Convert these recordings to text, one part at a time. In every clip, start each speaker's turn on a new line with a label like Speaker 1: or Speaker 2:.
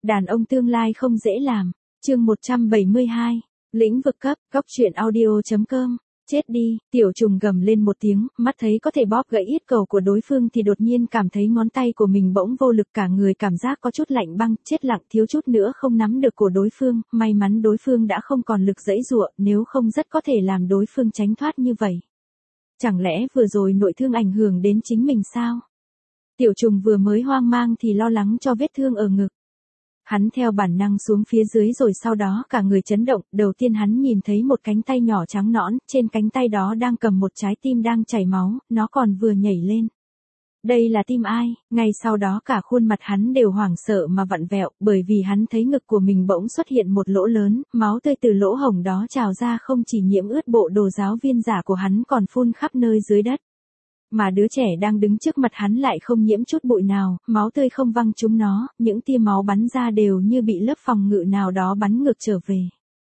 Speaker 1: Đàn ông tương lai không dễ làm. Chương 172. Lĩnh vực cấp. Góc truyện audio.com. Chết đi, tiểu trùng gầm lên một tiếng, mắt thấy có thể bóp gãy yết cầu của đối phương thì đột nhiên cảm thấy ngón tay của mình bỗng vô lực, cả người cảm giác có chút lạnh băng, chết lặng, thiếu chút nữa không nắm được cổ đối phương, may mắn đối phương đã không còn lực giãy giụa, nếu không rất có thể làm đối phương tránh thoát như vậy. Chẳng lẽ vừa rồi nội thương ảnh hưởng đến chính mình sao? Tiểu trùng vừa mới hoang mang thì lo lắng cho vết thương ở ngực. Hắn theo bản năng xuống phía dưới rồi sau đó cả người chấn động, đầu tiên hắn nhìn thấy một cánh tay nhỏ trắng nõn, trên cánh tay đó đang cầm một trái tim đang chảy máu, nó còn vừa nhảy lên. Đây là tim ai? Ngay sau đó cả khuôn mặt hắn đều hoảng sợ mà vặn vẹo, bởi vì hắn thấy ngực của mình bỗng xuất hiện một lỗ lớn, máu tươi từ lỗ hổng đó trào ra, không chỉ nhiễm ướt bộ đồ giáo viên giả của hắn còn phun khắp nơi dưới đất. Mà đứa trẻ đang đứng trước mặt hắn lại không nhiễm chút bụi nào, máu tươi không văng trúng nó, những tia máu bắn ra đều như bị lớp phòng ngự nào đó bắn ngược trở về.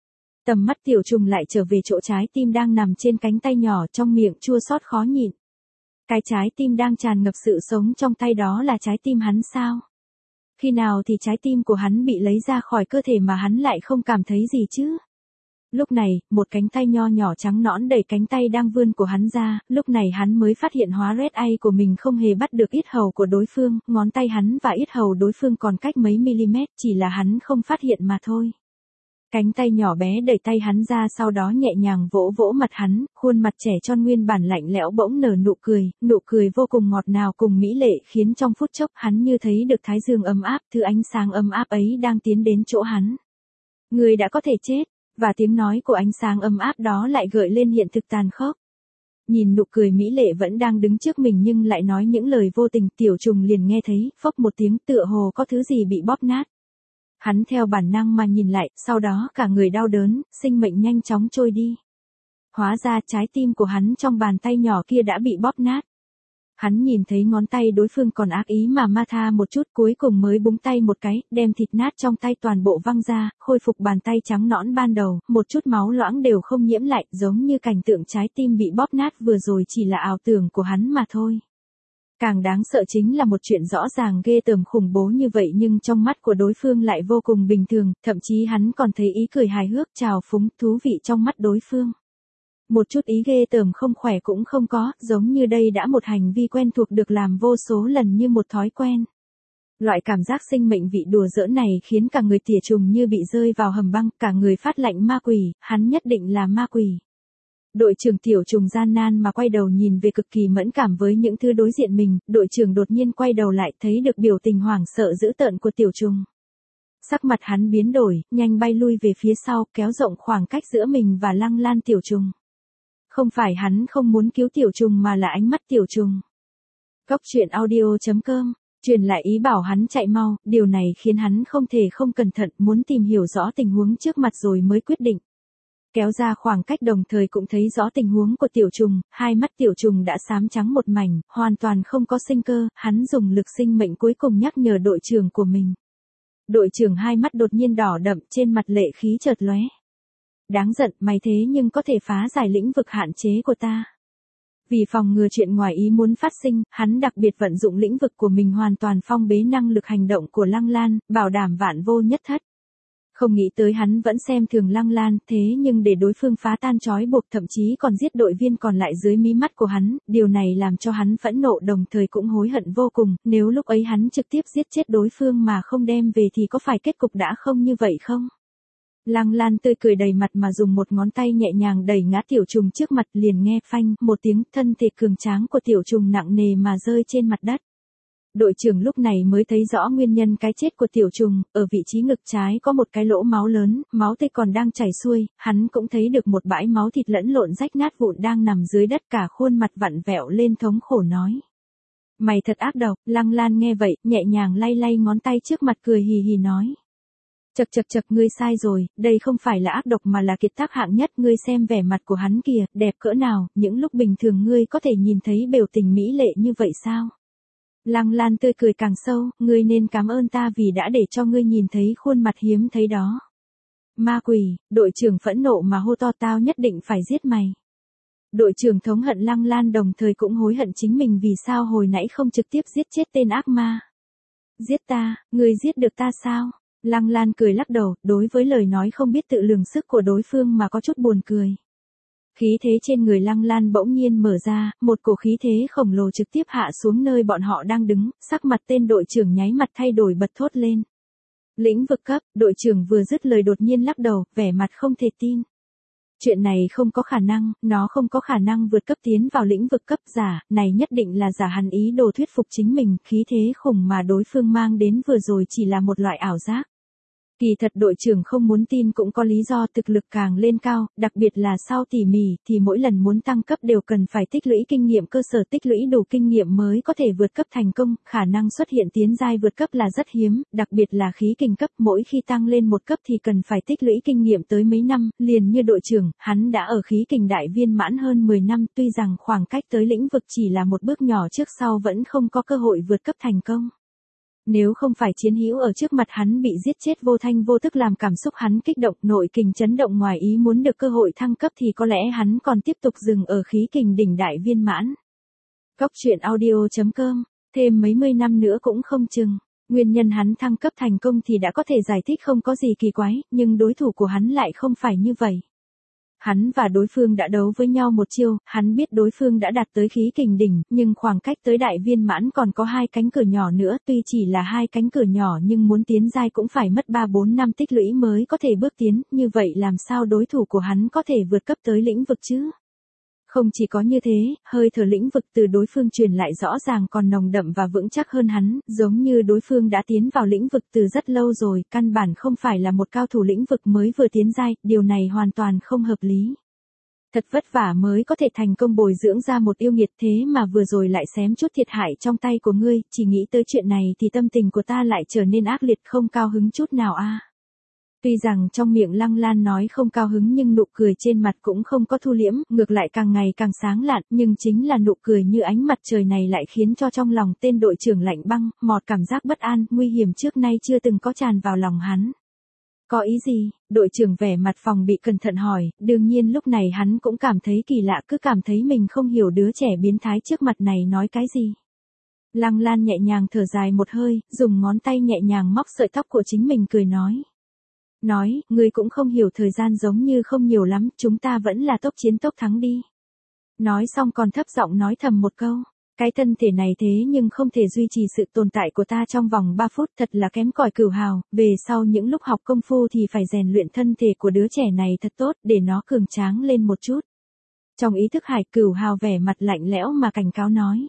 Speaker 1: Tầm mắt tiểu trùng lại trở về chỗ trái tim đang nằm trên cánh tay nhỏ, trong miệng chua xót khó nhịn. Cái trái tim đang tràn ngập sự sống trong tay đó là trái tim hắn sao? Khi nào thì trái tim của hắn bị lấy ra khỏi cơ thể mà hắn lại không cảm thấy gì chứ? Lúc này, một cánh tay nho nhỏ trắng nõn đẩy cánh tay đang vươn của hắn ra, lúc này hắn mới phát hiện hóa red eye của mình không hề bắt được yết hầu của đối phương, ngón tay hắn và yết hầu đối phương còn cách mấy mm, chỉ là hắn không phát hiện mà thôi. Cánh tay nhỏ bé đẩy tay hắn ra, sau đó nhẹ nhàng vỗ vỗ mặt hắn, khuôn mặt trẻ tròn nguyên bản lạnh lẽo bỗng nở nụ cười vô cùng ngọt ngào cùng mỹ lệ, khiến trong phút chốc hắn như thấy được thái dương ấm áp, thứ ánh sáng ấm áp ấy đang tiến đến chỗ hắn. Người đã có thể chết. Và tiếng nói của ánh sáng ấm áp đó lại gợi lên hiện thực tàn khốc. Nhìn nụ cười mỹ lệ vẫn đang đứng trước mình nhưng lại nói những lời vô tình, tiểu trùng liền nghe thấy, phốc một tiếng, tựa hồ có thứ gì bị bóp nát. Hắn theo bản năng mà nhìn lại, sau đó cả người đau đớn, sinh mệnh nhanh chóng trôi đi. Hóa ra trái tim của hắn trong bàn tay nhỏ kia đã bị bóp nát. Hắn nhìn thấy ngón tay đối phương còn ác ý mà ma tha một chút, cuối cùng mới búng tay một cái, đem thịt nát trong tay toàn bộ văng ra, khôi phục bàn tay trắng nõn ban đầu, một chút máu loãng đều không nhiễm lại, giống như cảnh tượng trái tim bị bóp nát vừa rồi chỉ là ảo tưởng của hắn mà thôi. Càng đáng sợ chính là một chuyện rõ ràng ghê tởm khủng bố như vậy nhưng trong mắt của đối phương lại vô cùng bình thường, thậm chí hắn còn thấy ý cười hài hước, trào phúng, thú vị trong mắt đối phương. Một chút ý ghê tởm không khỏe cũng không có, giống như đây đã một hành vi quen thuộc được làm vô số lần như một thói quen. Loại cảm giác sinh mệnh vị đùa giỡn này khiến cả người tỉa trùng như bị rơi vào hầm băng, cả người phát lạnh ma quỷ, hắn nhất định là ma quỷ. Đội trưởng tiểu trùng gian nan mà quay đầu nhìn về, cực kỳ mẫn cảm với những thứ đối diện mình, đội trưởng đột nhiên quay đầu lại thấy được biểu tình hoảng sợ dữ tợn của tiểu trùng. Sắc mặt hắn biến đổi, nhanh bay lui về phía sau, kéo rộng khoảng cách giữa mình và Lăng Lan tiểu trùng. Không phải hắn không muốn cứu tiểu trùng mà là ánh mắt tiểu trùng. Góc truyện audio.com truyền lại ý bảo hắn chạy mau, điều này khiến hắn không thể không cẩn thận, muốn tìm hiểu rõ tình huống trước mặt rồi mới quyết định. Kéo ra khoảng cách đồng thời cũng thấy rõ tình huống của tiểu trùng, hai mắt tiểu trùng đã xám trắng một mảnh, hoàn toàn không có sinh cơ, hắn dùng lực sinh mệnh cuối cùng nhắc nhở đội trưởng của mình. Đội trưởng hai mắt đột nhiên đỏ đậm, trên mặt lệ khí chợt lóe. Đáng giận, mày thế nhưng có thể phá giải lĩnh vực hạn chế của ta. Vì phòng ngừa chuyện ngoài ý muốn phát sinh, hắn đặc biệt vận dụng lĩnh vực của mình hoàn toàn phong bế năng lực hành động của Lăng Lan, bảo đảm vạn vô nhất thất. Không nghĩ tới hắn vẫn xem thường Lăng Lan, thế nhưng để đối phương phá tan trói buộc, thậm chí còn giết đội viên còn lại dưới mí mắt của hắn, điều này làm cho hắn phẫn nộ đồng thời cũng hối hận vô cùng, nếu lúc ấy hắn trực tiếp giết chết đối phương mà không đem về thì có phải kết cục đã không như vậy không? Lăng Lan tươi cười đầy mặt mà dùng một ngón tay nhẹ nhàng đẩy ngã tiểu trùng trước mặt, liền nghe phanh một tiếng, thân thể cường tráng của tiểu trùng nặng nề mà rơi trên mặt đất. Đội trưởng lúc này mới thấy rõ nguyên nhân cái chết của tiểu trùng, ở vị trí ngực trái có một cái lỗ máu lớn, máu tươi còn đang chảy xuôi, hắn cũng thấy được một bãi máu thịt lẫn lộn rách nát vụn đang nằm dưới đất, cả khuôn mặt vặn vẹo lên thống khổ nói. Mày thật ác độc. Lăng Lan nghe vậy, nhẹ nhàng lay lay ngón tay trước mặt cười hì hì nói. Chậc, ngươi sai rồi, đây không phải là ác độc mà là kiệt tác hạng nhất, ngươi xem vẻ mặt của hắn kìa, đẹp cỡ nào, những lúc bình thường ngươi có thể nhìn thấy biểu tình mỹ lệ như vậy sao? Lăng Lan tươi cười càng sâu, ngươi nên cảm ơn ta vì đã để cho ngươi nhìn thấy khuôn mặt hiếm thấy đó. Ma quỷ, đội trưởng phẫn nộ mà hô to, tao nhất định phải giết mày. Đội trưởng thống hận Lăng Lan đồng thời cũng hối hận chính mình vì sao hồi nãy không trực tiếp giết chết tên ác ma. Giết ta, ngươi giết được ta sao? Lăng Lan cười lắc đầu, đối với lời nói không biết tự lường sức của đối phương mà có chút buồn cười. Khí thế trên người Lăng Lan bỗng nhiên mở ra, một cổ khí thế khổng lồ trực tiếp hạ xuống nơi bọn họ đang đứng, sắc mặt tên đội trưởng nháy mặt thay đổi bật thốt lên. Lĩnh vực cấp, đội trưởng vừa dứt lời đột nhiên lắc đầu, vẻ mặt không thể tin. Chuyện này không có khả năng, nó không có khả năng vượt cấp tiến vào lĩnh vực cấp giả, này nhất định là giả, hắn ý đồ thuyết phục chính mình, khí thế khủng mà đối phương mang đến vừa rồi chỉ là một loại ảo giác. Kỳ thật đội trưởng không muốn tin cũng có lý do, thực lực càng lên cao, đặc biệt là sau tỉ mỉ, thì mỗi lần muốn tăng cấp đều cần phải tích lũy kinh nghiệm cơ sở, tích lũy đủ kinh nghiệm mới có thể vượt cấp thành công, khả năng xuất hiện tiến giai vượt cấp là rất hiếm, đặc biệt là khí kình cấp, mỗi khi tăng lên một cấp thì cần phải tích lũy kinh nghiệm tới mấy năm, liền như đội trưởng, hắn đã ở khí kình đại viên mãn hơn 10 năm, tuy rằng khoảng cách tới lĩnh vực chỉ là một bước nhỏ trước sau vẫn không có cơ hội vượt cấp thành công. Nếu không phải chiến hữu ở trước mặt hắn bị giết chết vô thanh vô tức làm cảm xúc hắn kích động, nội kình chấn động ngoài ý muốn được cơ hội thăng cấp thì có lẽ hắn còn tiếp tục dừng ở khí kình đỉnh đại viên mãn. Cóc truyện audio.com, thêm mấy mươi năm nữa cũng không chừng. Nguyên nhân hắn thăng cấp thành công thì đã có thể giải thích không có gì kỳ quái, nhưng đối thủ của hắn lại không phải như vậy. Hắn và đối phương đã đấu với nhau một chiêu, hắn biết đối phương đã đạt tới khí kình đỉnh, nhưng khoảng cách tới đại viên mãn còn có 2 cánh cửa nhỏ nữa, tuy chỉ là 2 cánh cửa nhỏ nhưng muốn tiến giai cũng phải mất 3-4 năm tích lũy mới có thể bước tiến, như vậy làm sao đối thủ của hắn có thể vượt cấp tới lĩnh vực chứ? Không chỉ có như thế, hơi thở lĩnh vực từ đối phương truyền lại rõ ràng còn nồng đậm và vững chắc hơn hắn, giống như đối phương đã tiến vào lĩnh vực từ rất lâu rồi, căn bản không phải là một cao thủ lĩnh vực mới vừa tiến giai, điều này hoàn toàn không hợp lý. Thật vất vả mới có thể thành công bồi dưỡng ra một yêu nghiệt, thế mà vừa rồi lại xém chút thiệt hại trong tay của ngươi, chỉ nghĩ tới chuyện này thì tâm tình của ta lại trở nên ác liệt, không cao hứng chút nào a. Tuy rằng trong miệng Lăng Lan nói không cao hứng nhưng nụ cười trên mặt cũng không có thu liễm, ngược lại càng ngày càng sáng lạn, nhưng chính là nụ cười như ánh mặt trời này lại khiến cho trong lòng tên đội trưởng lạnh băng, một cảm giác bất an, nguy hiểm trước nay chưa từng có tràn vào lòng hắn. Có ý gì? Đội trưởng vẻ mặt phòng bị cẩn thận hỏi, đương nhiên lúc này hắn cũng cảm thấy kỳ lạ, cứ cảm thấy mình không hiểu đứa trẻ biến thái trước mặt này nói cái gì. Lăng Lan nhẹ nhàng thở dài một hơi, dùng ngón tay nhẹ nhàng móc sợi tóc của chính mình cười nói. Ngươi cũng không hiểu thời gian giống như không nhiều lắm, chúng ta vẫn là tốc chiến tốc thắng đi. Nói xong còn thấp giọng nói thầm một câu, cái thân thể này thế nhưng không thể duy trì sự tồn tại của ta trong vòng 3 phút, thật là kém cỏi Cửu Hào, về sau những lúc học công phu thì phải rèn luyện thân thể của đứa trẻ này thật tốt, để nó cường tráng lên một chút. Trong ý thức Hải, Cửu Hào vẻ mặt lạnh lẽo mà cảnh cáo nói.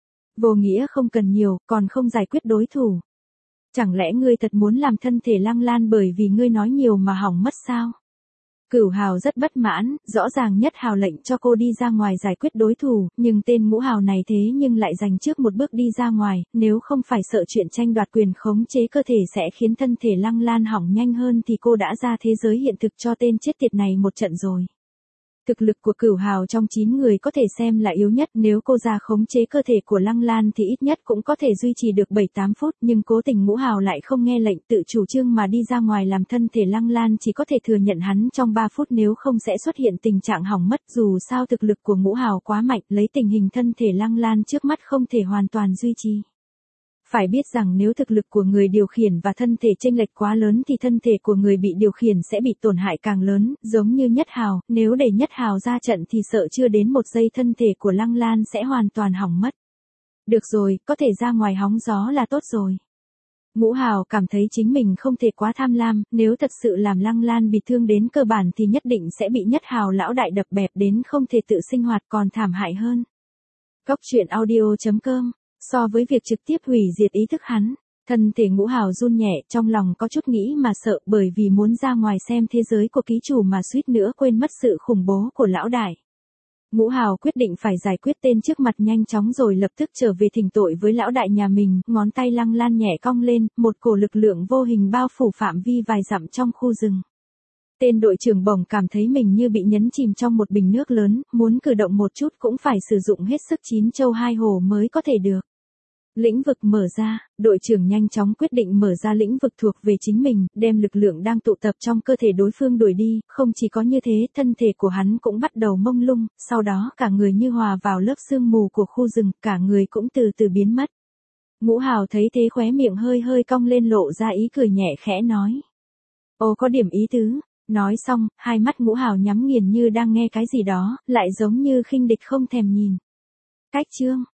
Speaker 1: Vô nghĩa không cần nhiều, còn không giải quyết đối thủ. Chẳng lẽ ngươi thật muốn làm thân thể Lăng Lan bởi vì ngươi nói nhiều mà hỏng mất sao? Cửu Hào rất bất mãn, rõ ràng Nhất Hào lệnh cho cô đi ra ngoài giải quyết đối thủ, nhưng tên Ngũ Hào này thế nhưng lại giành trước một bước đi ra ngoài, nếu không phải sợ chuyện tranh đoạt quyền khống chế cơ thể sẽ khiến thân thể Lăng Lan hỏng nhanh hơn thì cô đã ra thế giới hiện thực cho tên chết tiệt này một trận rồi. Thực lực của Cửu Hào trong 9 người có thể xem là yếu nhất, nếu cô ra khống chế cơ thể của Lăng Lan thì ít nhất cũng có thể duy trì được 7-8 phút, nhưng cố tình Ngũ Hào lại không nghe lệnh tự chủ trương mà đi ra ngoài làm thân thể Lăng Lan chỉ có thể thừa nhận hắn trong 3 phút nếu không sẽ xuất hiện tình trạng hỏng mất, dù sao thực lực của Ngũ Hào quá mạnh, lấy tình hình thân thể Lăng Lan trước mắt không thể hoàn toàn duy trì. Phải biết rằng nếu thực lực của người điều khiển và thân thể chênh lệch quá lớn thì thân thể của người bị điều khiển sẽ bị tổn hại càng lớn, giống như Nhất Hào, nếu để Nhất Hào ra trận thì sợ chưa đến một giây thân thể của Lăng Lan sẽ hoàn toàn hỏng mất. Được rồi, có thể ra ngoài hóng gió là tốt rồi. Ngũ Hào cảm thấy chính mình không thể quá tham lam, nếu thật sự làm Lăng Lan bị thương đến cơ bản thì nhất định sẽ bị Nhất Hào lão đại đập bẹp đến không thể tự sinh hoạt còn thảm hại hơn. Cóc truyện audio.com. So với việc trực tiếp hủy diệt ý thức hắn, thân thể Ngũ Hào run nhẹ, trong lòng có chút nghĩ mà sợ bởi vì muốn ra ngoài xem thế giới của ký chủ mà suýt nữa quên mất sự khủng bố của lão đại. Ngũ Hào quyết định phải giải quyết tên trước mặt nhanh chóng rồi lập tức trở về thỉnh tội với lão đại nhà mình, ngón tay Lăng Lan nhẹ cong lên, một cổ lực lượng vô hình bao phủ phạm vi vài dặm trong khu rừng. Tên đội trưởng bỗng cảm thấy mình như bị nhấn chìm trong một bình nước lớn, muốn cử động một chút cũng phải sử dụng hết sức 9 châu 2 hổ mới có thể được. Lĩnh vực mở ra, đội trưởng nhanh chóng quyết định mở ra lĩnh vực thuộc về chính mình, đem lực lượng đang tụ tập trong cơ thể đối phương đuổi đi, không chỉ có như thế, thân thể của hắn cũng bắt đầu mông lung, sau đó cả người như hòa vào lớp sương mù của khu rừng, cả người cũng từ từ biến mất. Ngũ Hào thấy thế khóe miệng hơi hơi cong lên lộ ra ý cười nhẹ khẽ nói. Ồ có điểm ý tứ. Nói xong, hai mắt Ngũ Hào nhắm nghiền như đang nghe cái gì đó, lại giống như khinh địch không thèm nhìn. Cách chương